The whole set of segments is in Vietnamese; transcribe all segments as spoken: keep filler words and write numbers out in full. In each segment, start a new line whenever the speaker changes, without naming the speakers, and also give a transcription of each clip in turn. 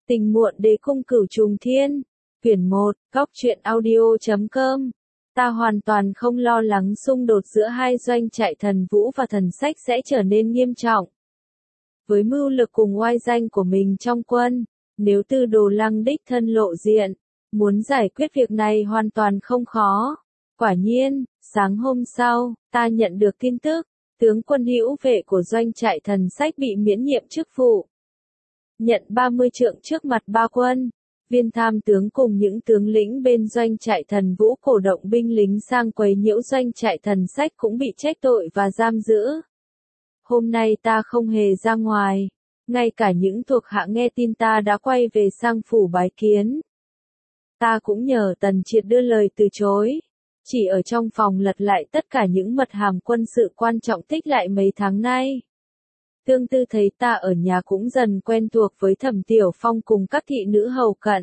Tình muộn đế cung cửu trùng thiên. Quyển một, góc truyện audio chấm com. Ta hoàn toàn không lo lắng xung đột giữa hai doanh trại Thần Vũ và Thần Sách sẽ trở nên nghiêm trọng. Với mưu lực cùng oai danh của mình trong quân, nếu Tư Đồ Lăng đích thân lộ diện, muốn giải quyết việc này hoàn toàn không khó. Quả nhiên, sáng hôm sau, ta nhận được tin tức, tướng quân hữu vệ của doanh trại Thần Sách bị miễn nhiệm chức vụ. Nhận ba mươi trượng trước mặt ba quân, Viên tham tướng cùng những tướng lĩnh bên doanh trại Thần Vũ cổ động binh lính sang quấy nhiễu doanh trại Thần Sách cũng bị trách tội và giam giữ. Hôm nay ta không hề ra ngoài, ngay cả những thuộc hạ nghe tin ta đã quay về sang phủ bái kiến. Ta cũng nhờ Tần Triệt đưa lời từ chối, chỉ ở trong phòng lật lại tất cả những mật hàm quân sự quan trọng tích lại mấy tháng nay. Tương Tư thấy ta ở nhà cũng dần quen thuộc với Thẩm Tiểu Phong cùng các thị nữ hầu cận,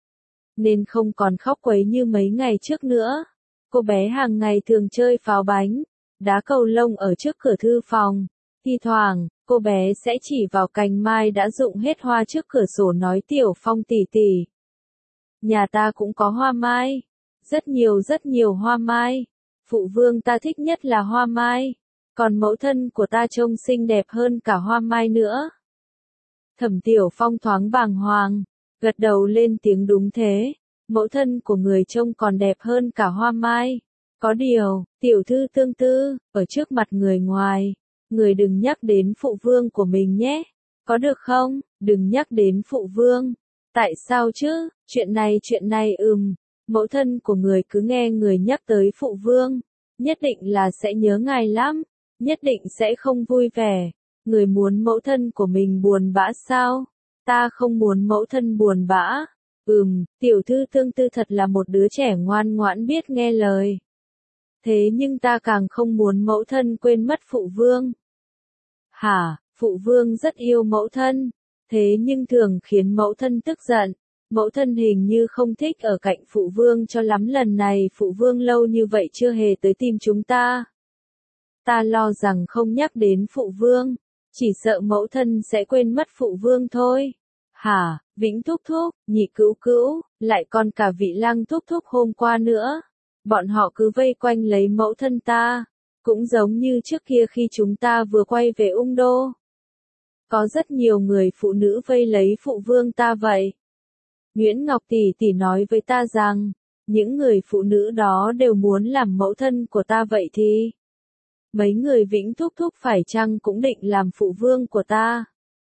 nên không còn khóc quấy như mấy ngày trước nữa. Cô bé hàng ngày thường chơi pháo bánh, đá cầu lông ở trước cửa thư phòng. Thi thoảng, cô bé sẽ chỉ vào cành mai đã rụng hết hoa trước cửa sổ nói Tiểu Phong tỉ tỉ. Nhà ta cũng có hoa mai, rất nhiều rất nhiều hoa mai. Phụ vương ta thích nhất là hoa mai. Còn mẫu thân của ta trông xinh đẹp hơn cả hoa mai nữa. Thẩm Tiểu Phong thoáng bàng hoàng, gật đầu lên tiếng đúng thế, mẫu thân của người trông còn đẹp hơn cả hoa mai. Có điều, tiểu thư Tương Tư, ở trước mặt người ngoài, người đừng nhắc đến phụ vương của mình nhé. Có được không? Đừng nhắc đến phụ vương. Tại sao chứ? Chuyện này chuyện này ừm, mẫu thân của người cứ nghe người nhắc tới phụ vương, nhất định là sẽ nhớ ngài lắm. Nhất định sẽ không vui vẻ. Người muốn mẫu thân của mình buồn bã sao? Ta không muốn mẫu thân buồn bã. Ừm, tiểu thư Tương Tư thật là một đứa trẻ ngoan ngoãn biết nghe lời. Thế nhưng ta càng không muốn mẫu thân quên mất phụ vương. Hả, phụ vương rất yêu mẫu thân. Thế nhưng thường khiến mẫu thân tức giận. Mẫu thân hình như không thích ở cạnh phụ vương cho lắm, lần này phụ vương lâu như vậy chưa hề tới tìm chúng ta. Ta lo rằng không nhắc đến phụ vương, chỉ sợ mẫu thân sẽ quên mất phụ vương thôi. Hả, Vĩnh thúc thúc, Nhị cữu cữu, lại còn cả vị Lăng thúc thúc hôm qua nữa. Bọn họ cứ vây quanh lấy mẫu thân ta, cũng giống như trước kia khi chúng ta vừa quay về Ung Đô. Có rất nhiều người phụ nữ vây lấy phụ vương ta vậy. Nguyễn Ngọc tỷ tỷ nói với ta rằng, những người phụ nữ đó đều muốn làm mẫu thân của ta, vậy thì mấy người Vĩnh thúc thúc phải chăng cũng định làm phụ vương của ta?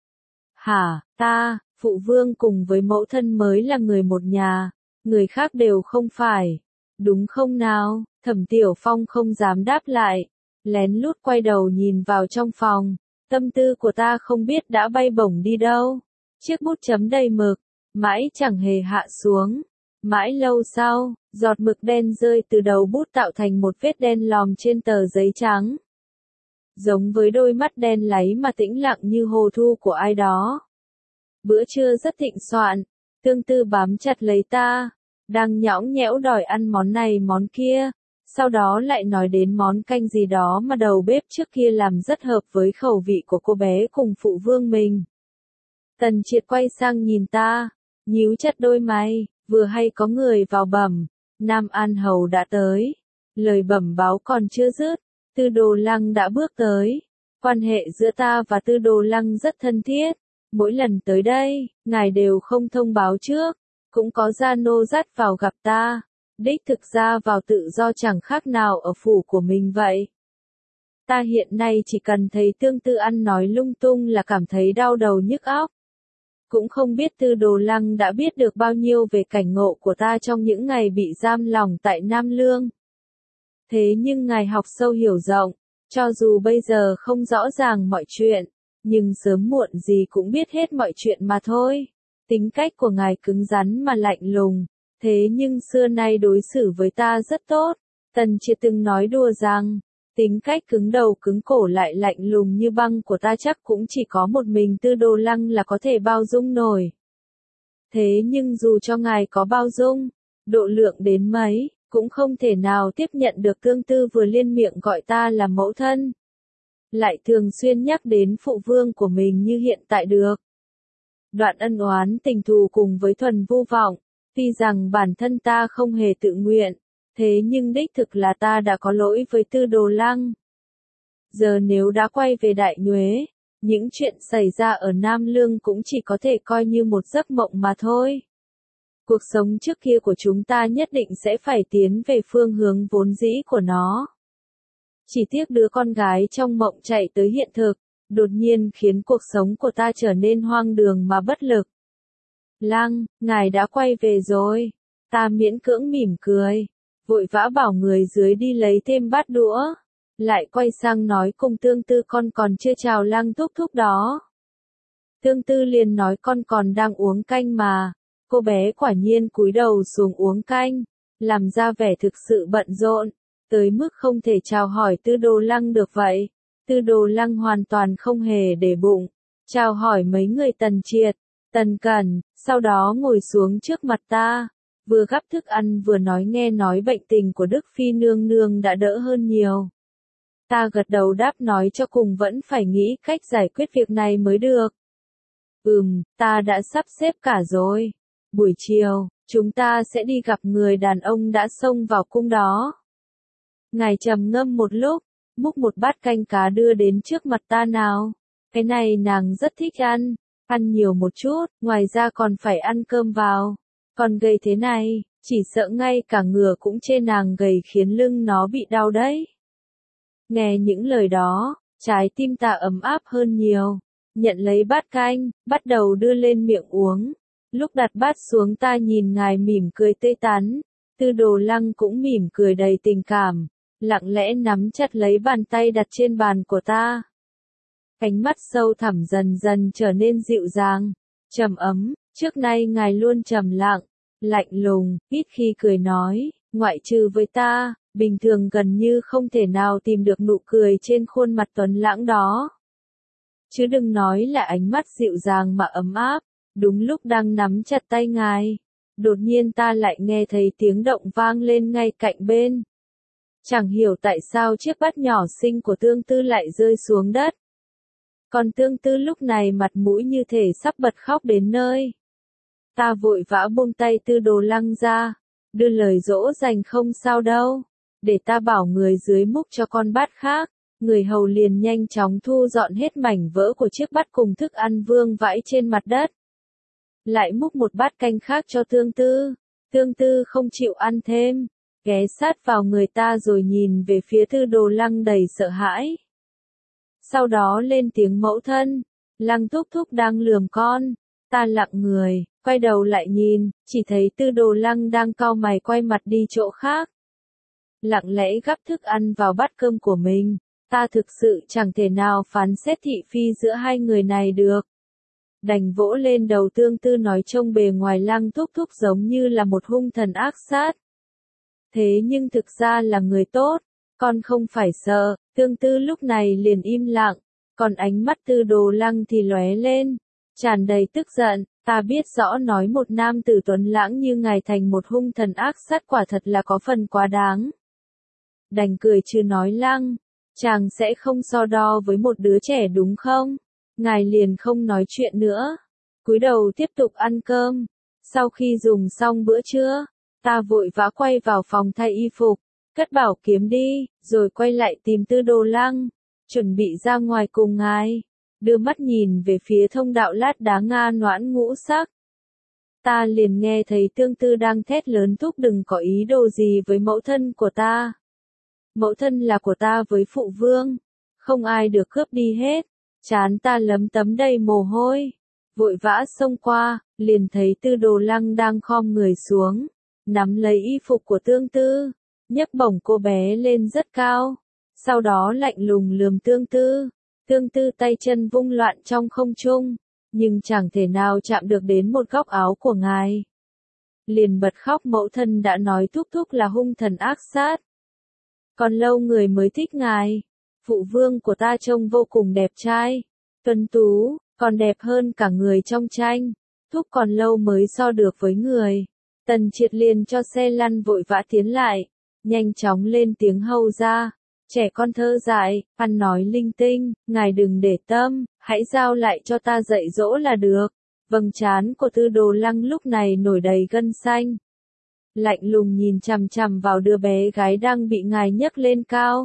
Hả, ta, phụ vương cùng với mẫu thân mới là người một nhà, người khác đều không phải. Đúng không nào? Thẩm Tiểu Phong không dám đáp lại, lén lút quay đầu nhìn vào trong phòng. Tâm tư của ta không biết đã bay bổng đi đâu. Chiếc bút chấm đầy mực, mãi chẳng hề hạ xuống. Mãi lâu sau, giọt mực đen rơi từ đầu bút tạo thành một vết đen lòm trên tờ giấy trắng. Giống với đôi mắt đen láy mà tĩnh lặng như hồ thu của ai đó. Bữa trưa rất thịnh soạn, Tương Tư bám chặt lấy ta, đang nhõng nhẽo đòi ăn món này món kia, sau đó lại nói đến món canh gì đó mà đầu bếp trước kia làm rất hợp với khẩu vị của cô bé cùng phụ vương mình. Tần Triệt quay sang nhìn ta, nhíu chặt đôi mày. Vừa hay có người vào bẩm, Nam An Hầu đã tới. Lời bẩm báo còn chưa dứt, Tư Đồ Lăng đã bước tới. Quan hệ giữa ta và Tư Đồ Lăng rất thân thiết. Mỗi lần tới đây, ngài đều không thông báo trước, cũng có gia nô dắt vào gặp ta. Đích thực ra vào tự do chẳng khác nào ở phủ của mình vậy. Ta hiện nay chỉ cần thấy Tương Tư ăn nói lung tung là cảm thấy đau đầu nhức óc. Cũng không biết Tư Đồ Lăng đã biết được bao nhiêu về cảnh ngộ của ta trong những ngày bị giam lỏng tại Nam Lương. Thế nhưng ngài học sâu hiểu rộng, cho dù bây giờ không rõ ràng mọi chuyện, nhưng sớm muộn gì cũng biết hết mọi chuyện mà thôi. Tính cách của ngài cứng rắn mà lạnh lùng, thế nhưng xưa nay đối xử với ta rất tốt. Tần Triệt từng nói đùa rằng, tính cách cứng đầu cứng cổ lại lạnh lùng như băng của ta chắc cũng chỉ có một mình Tư Đồ Lăng là có thể bao dung nổi. Thế nhưng dù cho ngài có bao dung, độ lượng đến mấy, cũng không thể nào tiếp nhận được Tương Tư vừa liên miệng gọi ta là mẫu thân, lại thường xuyên nhắc đến phụ vương của mình như hiện tại được. đoạn ân oán tình thù cùng với thuần vô vọng, tuy rằng bản thân ta không hề tự nguyện, thế nhưng đích thực là ta đã có lỗi với Tư Đồ Lăng. Giờ nếu đã quay về Đại Nhuế, những chuyện xảy ra ở Nam Lương cũng chỉ có thể coi như một giấc mộng mà thôi. Cuộc sống trước kia của chúng ta nhất định sẽ phải tiến về phương hướng vốn dĩ của nó. Chỉ tiếc đứa con gái trong mộng chạy tới hiện thực, đột nhiên khiến cuộc sống của ta trở nên hoang đường mà bất lực. Lăng, ngài đã quay về rồi. Ta miễn cưỡng mỉm cười, vội vã bảo người dưới đi lấy thêm bát đũa. Lại quay sang nói cùng Tương Tư con còn chưa chào Lăng thúc thúc đó. Tương Tư liền nói con còn đang uống canh mà. Cô bé quả nhiên cúi đầu xuống uống canh, làm ra vẻ thực sự bận rộn, tới mức không thể chào hỏi Tư Đồ Lăng được vậy. Tư Đồ Lăng hoàn toàn không hề để bụng, chào hỏi mấy người Tần Triệt, Tần Cẩn, sau đó ngồi xuống trước mặt ta, vừa gắp thức ăn vừa nói nghe nói bệnh tình của Đức Phi nương nương đã đỡ hơn nhiều. Ta gật đầu đáp nói cho cùng vẫn phải nghĩ cách giải quyết việc này mới được. Ừm, ta đã sắp xếp cả rồi. Buổi chiều, chúng ta sẽ đi gặp người đàn ông đã xông vào cung đó. Ngài trầm ngâm một lúc, múc một bát canh cá đưa đến trước mặt ta nào. Cái này nàng rất thích ăn, ăn nhiều một chút, ngoài ra còn phải ăn cơm vào. Còn gầy thế này, chỉ sợ ngay cả ngựa cũng chê nàng gầy khiến lưng nó bị đau đấy. Nghe những lời đó, trái tim ta ấm áp hơn nhiều. Nhận lấy bát canh, bắt đầu đưa lên miệng uống. Lúc đặt bát xuống ta nhìn ngài mỉm cười tươi tắn. Tư Đồ Lăng cũng mỉm cười đầy tình cảm, lặng lẽ nắm chặt lấy bàn tay đặt trên bàn của ta. Ánh mắt sâu thẳm dần dần trở nên dịu dàng, trầm ấm. Trước nay ngài luôn trầm lặng, lạnh lùng, ít khi cười nói, ngoại trừ với ta, bình thường gần như không thể nào tìm được nụ cười trên khuôn mặt tuấn lãng đó. Chứ đừng nói là ánh mắt dịu dàng mà ấm áp. Đúng lúc đang nắm chặt tay ngài, đột nhiên ta lại nghe thấy tiếng động vang lên ngay cạnh bên. Chẳng hiểu tại sao chiếc bát nhỏ xinh của Tương Tư lại rơi xuống đất. Còn Tương Tư lúc này mặt mũi như thể sắp bật khóc đến nơi. Ta vội vã buông tay Tư Đồ Lăng ra, đưa lời dỗ dành không sao đâu, để ta bảo người dưới múc cho con bát khác. Người hầu liền nhanh chóng thu dọn hết mảnh vỡ của chiếc bát cùng thức ăn vương vãi trên mặt đất. Lại múc một bát canh khác cho Tương Tư. Tương Tư không chịu ăn thêm, ghé sát vào người ta rồi nhìn về phía Tư Đồ Lăng đầy sợ hãi. Sau đó lên tiếng mẫu thân, Lăng thúc thúc đang lườm con. Ta lặng người, quay đầu lại nhìn, chỉ thấy Tư Đồ Lăng đang cau mày quay mặt đi chỗ khác. Lặng lẽ gắp thức ăn vào bát cơm của mình, ta thực sự chẳng thể nào phán xét thị phi giữa hai người này được. Đành vỗ lên đầu Tương Tư nói trông bề ngoài Lăng thúc thúc giống như là một hung thần ác sát. Thế nhưng thực ra là người tốt, con không phải sợ. Tương Tư lúc này liền im lặng, còn ánh mắt Tư Đồ Lăng thì lóe lên, tràn đầy tức giận. Ta biết rõ nói một nam tử tuấn lãng như ngài thành một hung thần ác sát quả thật là có phần quá đáng. Đành cười chứ nói Lăng, chàng sẽ không so đo với một đứa trẻ đúng không? Ngài liền không nói chuyện nữa, cúi đầu tiếp tục ăn cơm. Sau khi dùng xong bữa trưa, ta vội vã quay vào phòng thay y phục, cất bảo kiếm đi, rồi quay lại tìm Tư Đồ Lăng, chuẩn bị ra ngoài cùng ngài. Đưa mắt nhìn về phía thông đạo lát đá nga noãn ngũ sắc. Ta liền nghe thấy Tương Tư đang thét lớn thúc đừng có ý đồ gì với mẫu thân của ta. Mẫu thân là của ta với phụ vương, không ai được cướp đi hết. Trán ta lấm tấm đầy mồ hôi, vội vã xông qua, liền thấy Tư Đồ Lăng đang khom người xuống, nắm lấy y phục của Tương Tư, nhấc bổng cô bé lên rất cao, sau đó lạnh lùng lườm Tương Tư. Tương Tư tay chân vung loạn trong không trung, nhưng chẳng thể nào chạm được đến một góc áo của ngài. Liền bật khóc mẫu thân đã nói thúc thúc là hung thần ác sát. Còn lâu người mới thích ngài. Phụ vương của ta trông vô cùng đẹp trai, tuấn tú, còn đẹp hơn cả người trong tranh. Thúc còn lâu mới so được với người. Tần Triệt liền cho xe lăn vội vã tiến lại, nhanh chóng lên tiếng hầu ra. Trẻ con thơ dại, ăn nói linh tinh, ngài đừng để tâm, hãy giao lại cho ta dạy dỗ là được. Vầng trán của Tư Đồ Lăng lúc này nổi đầy gân xanh. Lạnh lùng nhìn chằm chằm vào đứa bé gái đang bị ngài nhấc lên cao.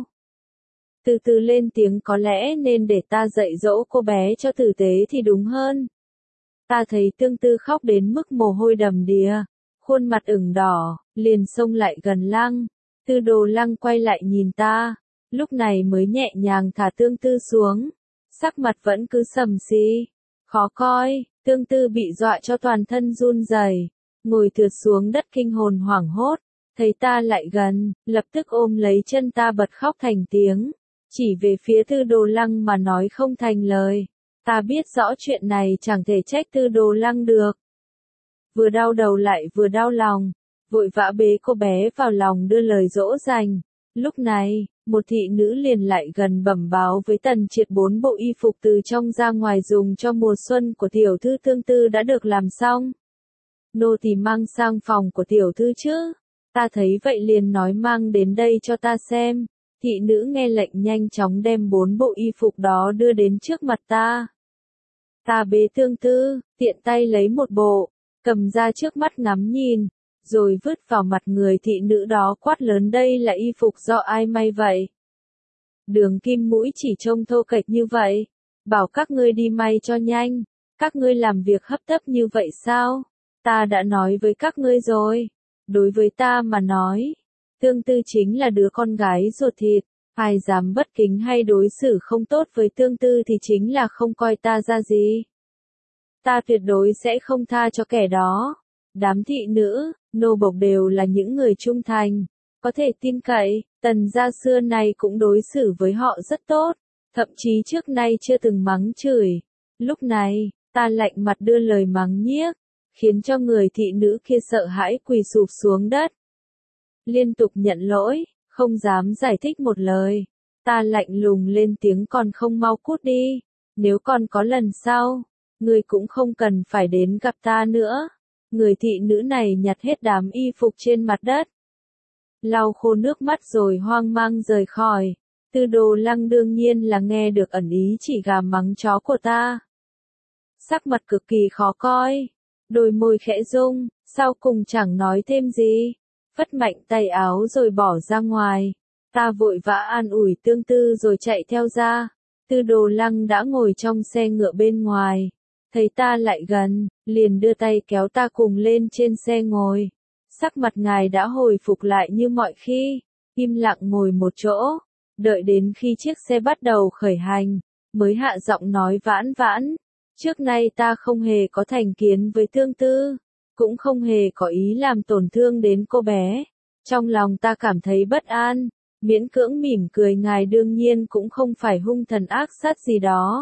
Từ từ lên tiếng, có lẽ nên để ta dạy dỗ cô bé cho tử tế thì đúng hơn. Ta thấy Tương Tư khóc đến mức mồ hôi đầm đìa, khuôn mặt ửng đỏ, liền xông lại gần Lăng. Tư Đồ Lăng quay lại nhìn ta, lúc này mới nhẹ nhàng thả Tương Tư xuống. Sắc mặt vẫn cứ sầm xí, khó coi. Tương Tư bị dọa cho toàn thân run rẩy, ngồi trượt xuống đất kinh hồn hoảng hốt. Thấy ta lại gần, lập tức ôm lấy chân ta bật khóc thành tiếng, chỉ về phía Tư Đồ Lăng mà nói không thành lời. Ta biết rõ chuyện này chẳng thể trách Tư Đồ Lăng được. Vừa đau đầu lại vừa đau lòng, vội vã bế cô bé vào lòng đưa lời dỗ dành. Lúc này, một thị nữ liền lại gần bẩm báo với Tần Triệt bốn bộ y phục từ trong ra ngoài dùng cho mùa xuân của tiểu thư Tương Tư đã được làm xong. Nô tỳ mang sang phòng của tiểu thư chứ? Ta thấy vậy liền nói mang đến đây cho ta xem. Thị nữ nghe lệnh nhanh chóng đem bốn bộ y phục đó đưa đến trước mặt ta. Ta bế Tương Tư, tiện tay lấy một bộ, cầm ra trước mắt ngắm nhìn, rồi vứt vào mặt người thị nữ đó quát lớn, đây là y phục do ai may vậy? Đường Kim Mũi chỉ trông thô kệch như vậy, bảo các ngươi đi may cho nhanh, các ngươi làm việc hấp tấp như vậy sao? Ta đã nói với các ngươi rồi, đối với ta mà nói, Tương Tư chính là đứa con gái ruột thịt, ai dám bất kính hay đối xử không tốt với Tương Tư thì chính là không coi ta ra gì. Ta tuyệt đối sẽ không tha cho kẻ đó. Đám thị nữ, nô bộc đều là những người trung thành, có thể tin cậy. Tần gia xưa nay cũng đối xử với họ rất tốt, thậm chí trước nay chưa từng mắng chửi. Lúc này, ta lạnh mặt đưa lời mắng nhiếc, khiến cho người thị nữ kia sợ hãi quỳ sụp xuống đất. Liên tục nhận lỗi, không dám giải thích một lời. Ta lạnh lùng lên tiếng, còn không mau cút đi, nếu còn có lần sau, ngươi cũng không cần phải đến gặp ta nữa. Người thị nữ này nhặt hết đám y phục trên mặt đất, lau khô nước mắt rồi hoang mang rời khỏi. Tư Đồ Lăng đương nhiên là nghe được ẩn ý chỉ gà mắng chó của ta. Sắc mặt cực kỳ khó coi, đôi môi khẽ rung, sau cùng chẳng nói thêm gì, phất mạnh tay áo rồi bỏ ra ngoài. Ta vội vã an ủi Tương Tư rồi chạy theo ra. Tư Đồ Lăng đã ngồi trong xe ngựa bên ngoài, thấy ta lại gần, liền đưa tay kéo ta cùng lên trên xe ngồi. Sắc mặt ngài đã hồi phục lại như mọi khi, im lặng ngồi một chỗ, đợi đến khi chiếc xe bắt đầu khởi hành, mới hạ giọng nói vãn vãn. Trước nay ta không hề có thành kiến với Tương Tư, cũng không hề có ý làm tổn thương đến cô bé. Trong lòng ta cảm thấy bất an, miễn cưỡng mỉm cười, ngài đương nhiên cũng không phải hung thần ác sát gì đó.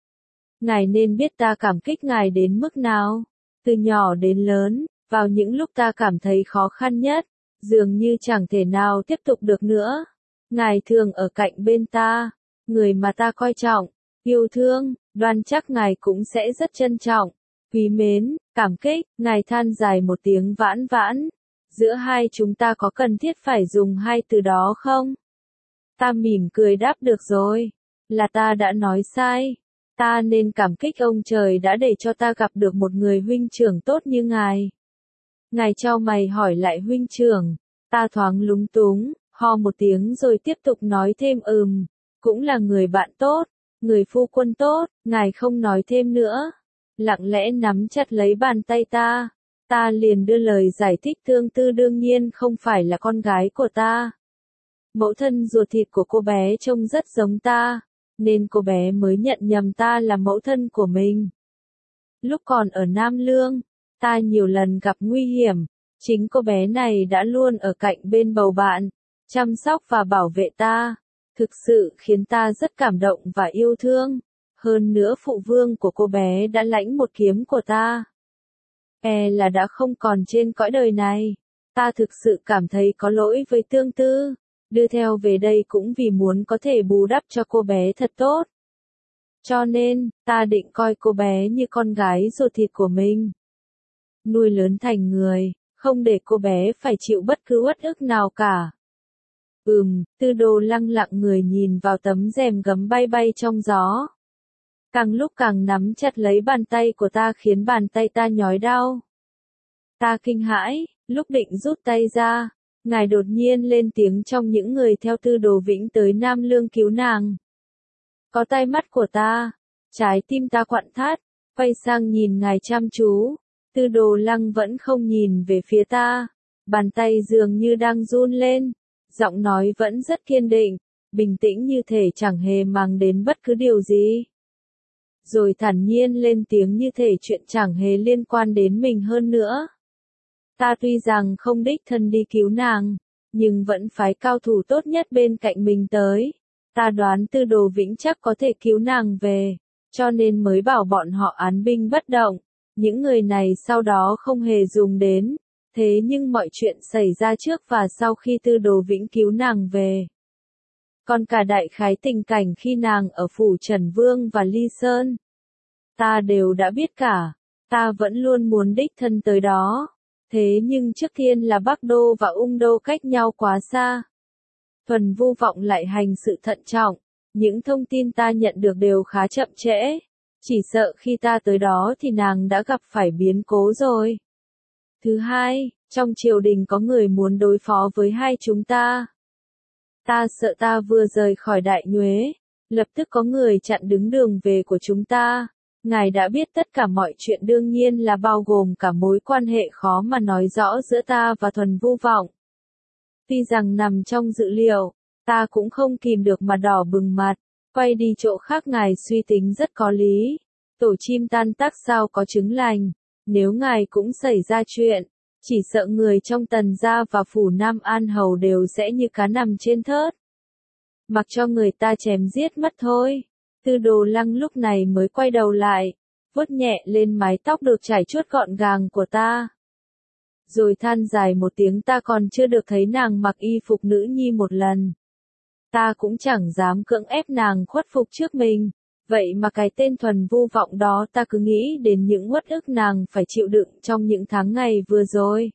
Ngài nên biết ta cảm kích ngài đến mức nào. Từ nhỏ đến lớn, vào những lúc ta cảm thấy khó khăn nhất, dường như chẳng thể nào tiếp tục được nữa, ngài thường ở cạnh bên ta, người mà ta coi trọng, yêu thương, đoan chắc ngài cũng sẽ rất trân trọng, quý mến, cảm kích. Ngài than dài một tiếng vãn vãn. Giữa hai chúng ta có cần thiết phải dùng hai từ đó không? Ta mỉm cười đáp, được rồi, là ta đã nói sai. Ta nên cảm kích ông trời đã để cho ta gặp được một người huynh trưởng tốt như ngài. Ngài chau mày hỏi lại, huynh trưởng? Ta thoáng lúng túng, ho một tiếng rồi tiếp tục nói thêm, ừm, cũng là người bạn tốt, người phu quân tốt. Ngài không nói thêm nữa, lặng lẽ nắm chặt lấy bàn tay ta. Ta liền đưa lời giải thích, Tương Tư đương nhiên không phải là con gái của ta. Mẫu thân ruột thịt của cô bé trông rất giống ta, nên cô bé mới nhận nhầm ta là mẫu thân của mình. Lúc còn ở Nam Lương, ta nhiều lần gặp nguy hiểm, chính cô bé này đã luôn ở cạnh bên bầu bạn, chăm sóc và bảo vệ ta, thực sự khiến ta rất cảm động và yêu thương. Hơn nữa phụ vương của cô bé đã lãnh một kiếm của ta, e là đã không còn trên cõi đời này. Ta thực sự cảm thấy có lỗi với Tương Tư, đưa theo về đây cũng vì muốn có thể bù đắp cho cô bé thật tốt. Cho nên, ta định coi cô bé như con gái ruột thịt của mình, nuôi lớn thành người, không để cô bé phải chịu bất cứ uất ức nào cả. Ừm, Tư Đồ Lăng lặng người nhìn vào tấm rèm gấm bay bay trong gió. càng lúc càng nắm chặt lấy bàn tay của ta khiến bàn tay ta nhói đau. Ta kinh hãi, lúc định rút tay ra, ngài đột nhiên lên tiếng trong những người theo Tư Đồ Vĩnh tới Nam Lương cứu nàng. Có tai mắt của ta, trái tim ta quặn thắt, quay sang nhìn ngài chăm chú, Tư Đồ Lăng vẫn không nhìn về phía ta, bàn tay dường như đang run lên, giọng nói vẫn rất kiên định, bình tĩnh như thể chẳng hề mang đến bất cứ điều gì. Rồi thản nhiên lên tiếng như thể chuyện chẳng hề liên quan đến mình hơn nữa. Ta tuy rằng không đích thân đi cứu nàng, nhưng vẫn phái cao thủ tốt nhất bên cạnh mình tới. Ta đoán Tư Đồ Vĩnh chắc có thể cứu nàng về, cho nên mới bảo bọn họ án binh bất động. Những người này sau đó không hề dùng đến, thế nhưng mọi chuyện xảy ra trước và sau khi Tư Đồ Vĩnh cứu nàng về. Còn cả đại khái tình cảnh khi nàng ở phủ Trần Vương và Ly Sơn. Ta đều đã biết cả, ta vẫn luôn muốn đích thân tới đó. Thế nhưng trước tiên là Bắc Đô và Ung Đô cách nhau quá xa. Thuần Vu Vọng lại hành sự thận trọng, những thông tin ta nhận được đều khá chậm trễ. Chỉ sợ khi ta tới đó thì nàng đã gặp phải biến cố rồi. Thứ hai, trong triều đình có người muốn đối phó với hai chúng ta. Ta sợ ta vừa rời khỏi Đại Nhuế, lập tức có người chặn đứng đường về của chúng ta. Ngài đã biết tất cả mọi chuyện đương nhiên là bao gồm cả mối quan hệ khó mà nói rõ giữa ta và Thuần Vu Vọng. Tuy rằng nằm trong dự liệu, ta cũng không kìm được mà đỏ bừng mặt, quay đi chỗ khác. Ngài suy tính rất có lý. Tổ chim tan tác sao có trứng lành, nếu ngài cũng xảy ra chuyện, chỉ sợ người trong Tần gia và phủ Nam An Hầu đều sẽ như cá nằm trên thớt. Mặc cho người ta chém giết mất thôi. Tư Đồ Lăng lúc này mới quay đầu lại, vuốt nhẹ lên mái tóc được chải chuốt gọn gàng của ta. Rồi than dài một tiếng. Ta còn chưa được thấy nàng mặc y phục nữ nhi một lần. Ta cũng chẳng dám cưỡng ép nàng khuất phục trước mình. Vậy mà cái tên Thuần Vu Vọng đó ta cứ nghĩ đến những uất ức nàng phải chịu đựng trong những tháng ngày vừa rồi.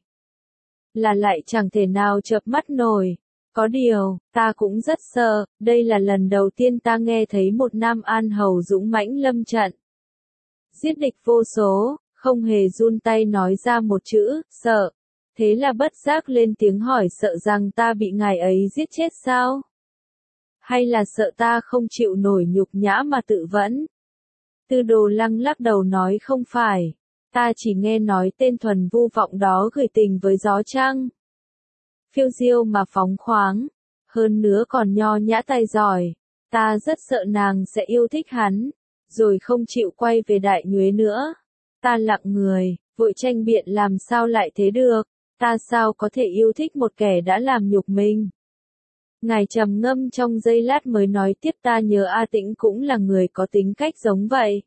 Là lại chẳng thể nào chợp mắt nổi. Có điều, ta cũng rất sợ, đây là lần đầu tiên ta nghe thấy một Nam An Hầu dũng mãnh lâm trận. Giết địch vô số, không hề run tay nói ra một chữ, sợ. Thế là bất giác lên tiếng hỏi sợ rằng ta bị ngài ấy giết chết sao? Hay là sợ ta không chịu nổi nhục nhã mà tự vẫn? Tư Đồ Lăng lắc đầu nói không phải. Ta chỉ nghe nói tên Thuần Vu Vọng đó gửi tình với gió trăng. Phiêu diêu mà phóng khoáng, hơn nữa còn nho nhã tài giỏi. Ta rất sợ nàng sẽ yêu thích hắn, rồi không chịu quay về Đại Nhuế nữa. Ta lặng người, vội tranh biện làm sao lại thế được, ta sao có thể yêu thích một kẻ đã làm nhục mình. Ngài trầm ngâm trong giây lát mới nói tiếp ta nhớ A Tĩnh cũng là người có tính cách giống vậy.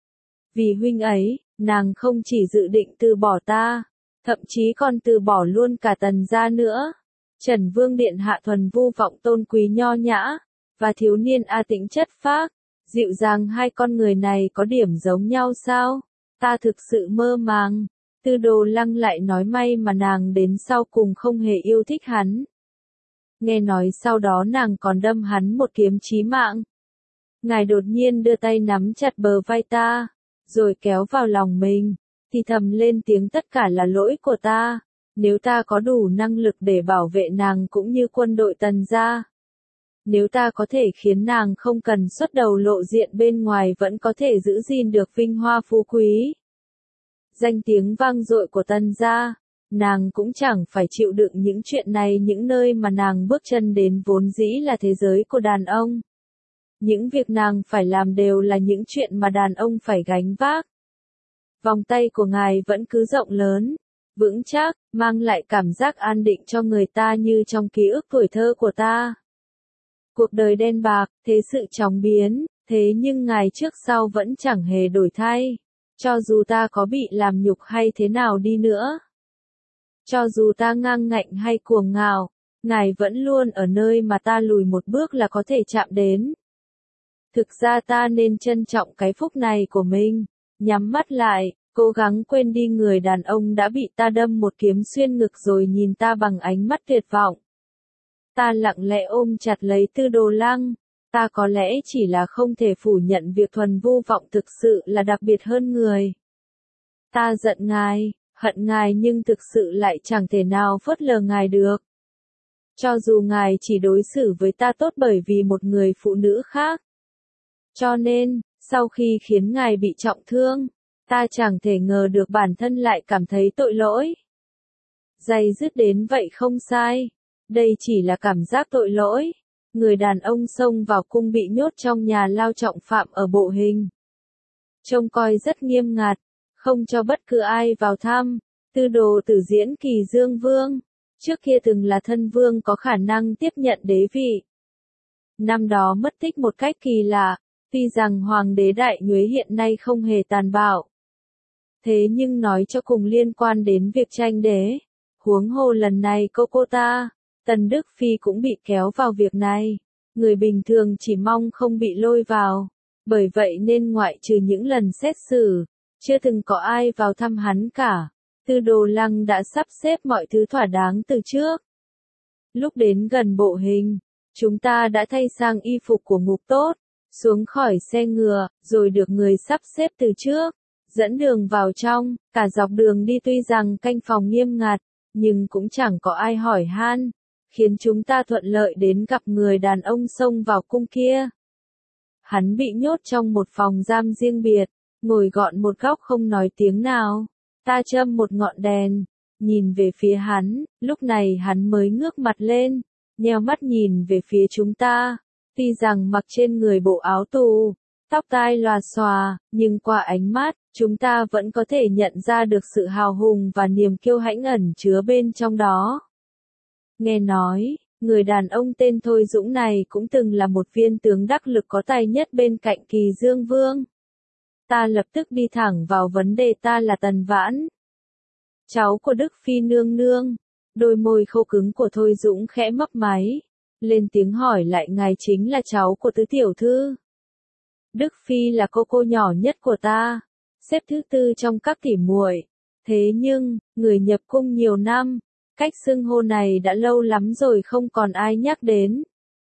Vì huynh ấy, nàng không chỉ dự định từ bỏ ta, thậm chí còn từ bỏ luôn cả Tần gia nữa. Trần Vương Điện Hạ Thuần Vu Vọng tôn quý nho nhã, và thiếu niên A Tĩnh chất phác, dịu dàng, hai con người này có điểm giống nhau sao? Ta thực sự mơ màng. Tư Đồ Lăng lại nói may mà nàng đến sau cùng không hề yêu thích hắn. Nghe nói sau đó nàng còn đâm hắn một kiếm chí mạng. Ngài đột nhiên đưa tay nắm chặt bờ vai ta, rồi kéo vào lòng mình, thì thầm lên tiếng tất cả là lỗi của ta. Nếu ta có đủ năng lực để bảo vệ nàng cũng như quân đội Tần gia. Nếu ta có thể khiến nàng không cần xuất đầu lộ diện bên ngoài vẫn có thể giữ gìn được vinh hoa phú quý. Danh tiếng vang dội của Tần gia, nàng cũng chẳng phải chịu đựng những chuyện này. Những nơi mà nàng bước chân đến vốn dĩ là thế giới của đàn ông. Những việc nàng phải làm đều là những chuyện mà đàn ông phải gánh vác. Vòng tay của ngài vẫn cứ rộng lớn, vững chắc, mang lại cảm giác an định cho người ta như trong ký ức tuổi thơ của ta. Cuộc đời đen bạc, thế sự chóng biến, thế nhưng ngài trước sau vẫn chẳng hề đổi thay. Cho dù ta có bị làm nhục hay thế nào đi nữa. Cho dù ta ngang ngạnh hay cuồng ngạo, ngài vẫn luôn ở nơi mà ta lùi một bước là có thể chạm đến. Thực ra ta nên trân trọng cái phúc này của mình, nhắm mắt lại, cố gắng quên đi người đàn ông đã bị ta đâm một kiếm xuyên ngực rồi nhìn ta bằng ánh mắt tuyệt vọng. Ta lặng lẽ ôm chặt lấy Tư Đồ Lăng, Ta có lẽ chỉ là không thể phủ nhận việc Thuần Vu Vọng thực sự là đặc biệt hơn người. Ta giận ngài, hận ngài nhưng thực sự lại chẳng thể nào phớt lờ ngài được. Cho dù ngài chỉ đối xử với ta tốt bởi vì một người phụ nữ khác. Cho nên, sau khi khiến ngài bị trọng thương, ta chẳng thể ngờ được bản thân lại cảm thấy tội lỗi. Day dứt đến vậy không sai. Đây chỉ là cảm giác tội lỗi. Người đàn ông xông vào cung bị nhốt trong nhà lao trọng phạm ở Bộ Hình. Trông coi rất nghiêm ngặt, không cho bất cứ ai vào thăm. Tư đồ tử diễn Kỳ Dương Vương. Trước kia từng là thân vương có khả năng tiếp nhận đế vị. Năm đó mất tích một cách kỳ lạ, tuy rằng Hoàng đế Đại Nhuế hiện nay không hề tàn bạo. Thế nhưng nói cho cùng liên quan đến việc tranh đế. Huống hồ lần này cô cô ta, Tần Đức Phi cũng bị kéo vào việc này. Người bình thường chỉ mong không bị lôi vào. Bởi vậy nên ngoại trừ những lần xét xử, chưa từng có ai vào thăm hắn cả. Tư Đồ Lăng đã sắp xếp mọi thứ thỏa đáng từ trước. Lúc đến gần Bộ Hình, chúng ta đã thay sang y phục của ngục tốt, xuống khỏi xe ngựa, rồi được người sắp xếp từ trước, dẫn đường vào trong. Cả dọc đường đi tuy rằng canh phòng nghiêm ngặt, nhưng cũng chẳng có ai hỏi han, khiến chúng ta thuận lợi đến gặp người đàn ông xông vào cung kia. Hắn bị nhốt trong một phòng giam riêng biệt, ngồi gọn một góc không nói tiếng nào. Ta châm một ngọn đèn, nhìn về phía hắn, lúc này hắn mới ngước mặt lên, nheo mắt nhìn về phía chúng ta. Tuy rằng mặc trên người bộ áo tù, tóc tai lòa xòa, nhưng qua ánh mắt, chúng ta vẫn có thể nhận ra được sự hào hùng và niềm kiêu hãnh ẩn chứa bên trong đó. Nghe nói, người đàn ông tên Thôi Dũng này cũng từng là một viên tướng đắc lực có tài nhất bên cạnh Kỳ Dương Vương. Ta lập tức đi thẳng vào vấn đề, ta là Tần Vãn, cháu của Đức Phi nương nương. Đôi môi khô cứng của Thôi Dũng khẽ mấp máy, lên tiếng hỏi lại, ngài chính là cháu của tứ tiểu thư. Đức Phi là cô cô nhỏ nhất của ta, xếp thứ tư trong các tỷ muội. Thế nhưng, người nhập cung nhiều năm, cách xưng hô này đã lâu lắm rồi không còn ai nhắc đến.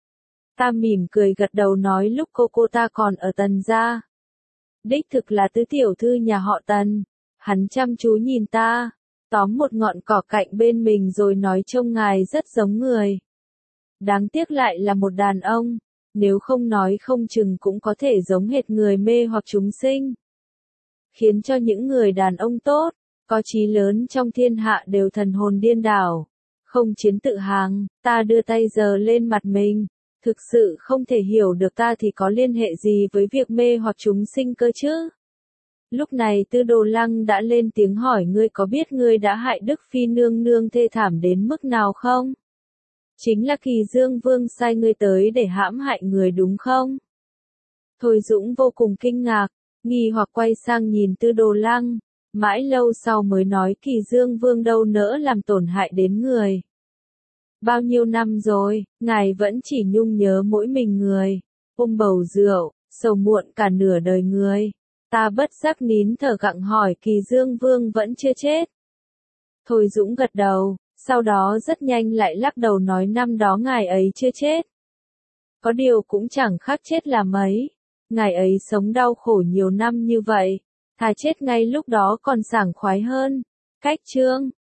Ta mỉm cười gật đầu nói lúc cô cô ta còn ở Tần gia. Đích thực là tứ tiểu thư nhà họ Tần. Hắn chăm chú nhìn ta, tóm một ngọn cỏ cạnh bên mình rồi nói, trông ngài rất giống người. Đáng tiếc lại là một đàn ông, nếu không nói không chừng cũng có thể giống hệt người mê hoặc chúng sinh. Khiến cho những người đàn ông tốt, có chí lớn trong thiên hạ đều thần hồn điên đảo, không chiến tự hàng. Ta đưa tay giơ lên mặt mình, thực sự không thể hiểu được ta thì có liên hệ gì với việc mê hoặc chúng sinh cơ chứ. Lúc này Tư Đồ Lăng đã lên tiếng hỏi, ngươi có biết ngươi đã hại Đức Phi nương nương thê thảm đến mức nào không? Chính là Kỳ Dương Vương sai ngươi tới để hãm hại người đúng không? Thôi Dũng vô cùng kinh ngạc, nghi hoặc quay sang nhìn Tư Đồ Lăng, mãi lâu sau mới nói, Kỳ Dương Vương đâu nỡ làm tổn hại đến người. Bao nhiêu năm rồi, ngài vẫn chỉ nhung nhớ mỗi mình người, ôm bầu rượu, sầu muộn cả nửa đời người. Ta bất giác nín thở gặng hỏi, Kỳ Dương Vương vẫn chưa chết? Thôi Dũng gật đầu, sau đó rất nhanh lại lắc đầu nói, năm đó ngài ấy chưa chết. Có điều cũng chẳng khác chết là mấy. Ngài ấy sống đau khổ nhiều năm như vậy, thà chết ngay lúc đó còn sảng khoái hơn. Cách chương